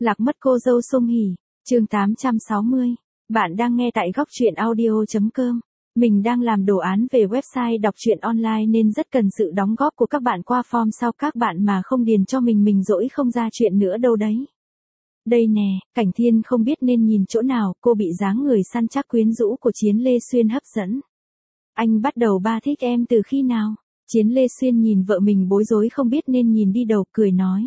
Lạc mất cô dâu Song Hỷ, chương 860. Bạn đang nghe tại góc truyện audio.com. Mình đang làm đồ án về website đọc truyện online nên rất cần sự đóng góp của các bạn qua form sau các bạn mà không điền cho mình dỗi không ra chuyện nữa đâu đấy. Đây nè, Cảnh Thiên không biết nên nhìn chỗ nào, cô bị dáng người săn chắc quyến rũ của Chiến Lê Xuyên hấp dẫn. Anh bắt đầu ba thích em từ khi nào? Chiến Lê Xuyên nhìn vợ mình bối rối không biết nên nhìn đi đầu, cười nói.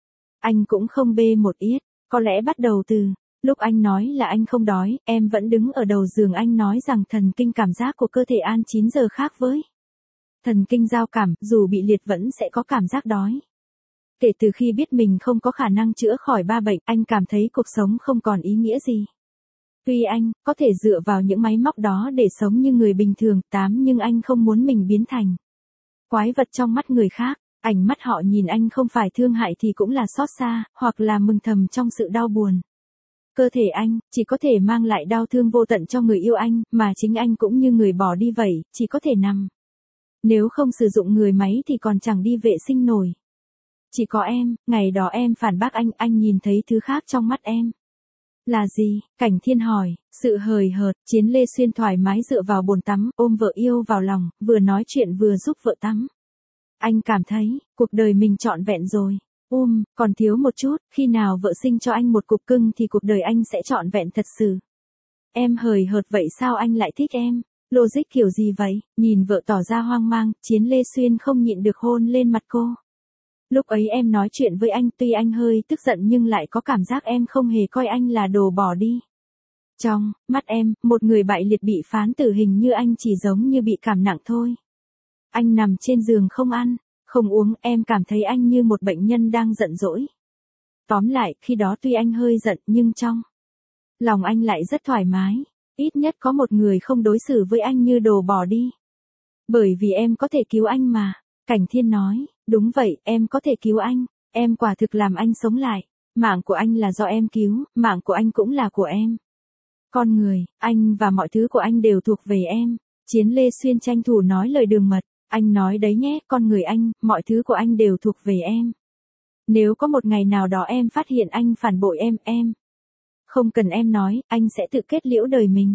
Anh cũng không bê một yết, có lẽ bắt đầu từ lúc anh nói là anh không đói, em vẫn đứng ở đầu giường anh nói rằng thần kinh cảm giác của cơ thể An 9 giờ khác với thần kinh giao cảm, dù bị liệt vẫn sẽ có cảm giác đói. Kể từ khi biết mình không có khả năng chữa khỏi 3 bệnh, anh cảm thấy cuộc sống không còn ý nghĩa gì. Tuy anh có thể dựa vào những máy móc đó để sống như người bình thường, nhưng anh không muốn mình biến thành quái vật trong mắt người khác. Ánh mắt họ nhìn anh không phải thương hại thì cũng là xót xa, hoặc là mừng thầm trong sự đau buồn. Cơ thể anh, chỉ có thể mang lại đau thương vô tận cho người yêu anh, mà chính anh cũng như người bỏ đi vậy, chỉ có thể nằm. Nếu không sử dụng người máy thì còn chẳng đi vệ sinh nổi. Chỉ có em, ngày đó em phản bác anh nhìn thấy thứ khác trong mắt em. Là gì? Cảnh Thiên hỏi, sự hời hợt. Chiến Lê Xuyên thoải mái dựa vào bồn tắm, ôm vợ yêu vào lòng, vừa nói chuyện vừa giúp vợ tắm. Anh cảm thấy, cuộc đời mình trọn vẹn rồi. Còn thiếu một chút, khi nào vợ sinh cho anh một cục cưng thì cuộc đời anh sẽ trọn vẹn thật sự. Em hời hợt vậy sao anh lại thích em? Logic kiểu gì vậy? Nhìn vợ tỏ ra hoang mang, Chiến Lê Xuyên không nhịn được hôn lên mặt cô. Lúc ấy em nói chuyện với anh tuy anh hơi tức giận nhưng lại có cảm giác em không hề coi anh là đồ bỏ đi. Trong mắt em, một người bại liệt bị phán tử hình như anh chỉ giống như bị cảm nặng thôi. Anh nằm trên giường không ăn, không uống, em cảm thấy anh như một bệnh nhân đang giận dỗi. Tóm lại, khi đó tuy anh hơi giận nhưng trong lòng anh lại rất thoải mái. Ít nhất có một người không đối xử với anh như đồ bỏ đi. Bởi vì em có thể cứu anh mà. Cảnh Thiên nói, đúng vậy, em có thể cứu anh. Em quả thực làm anh sống lại. Mạng của anh là do em cứu, mạng của anh cũng là của em. Con người, anh và mọi thứ của anh đều thuộc về em. Chiến Lê Xuyên tranh thủ nói lời đường mật. Anh nói đấy nhé, con người anh, mọi thứ của anh đều thuộc về em. Nếu có một ngày nào đó em phát hiện anh phản bội em. Không cần em nói, anh sẽ tự kết liễu đời mình.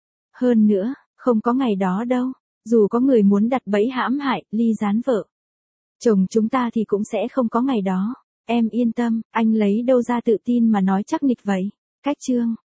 Hơn nữa, không có ngày đó đâu. Dù có người muốn đặt bẫy hãm hại, ly gián vợ chồng chúng ta thì cũng sẽ không có ngày đó. Em yên tâm, anh lấy đâu ra tự tin mà nói chắc nịch vậy. Cách chương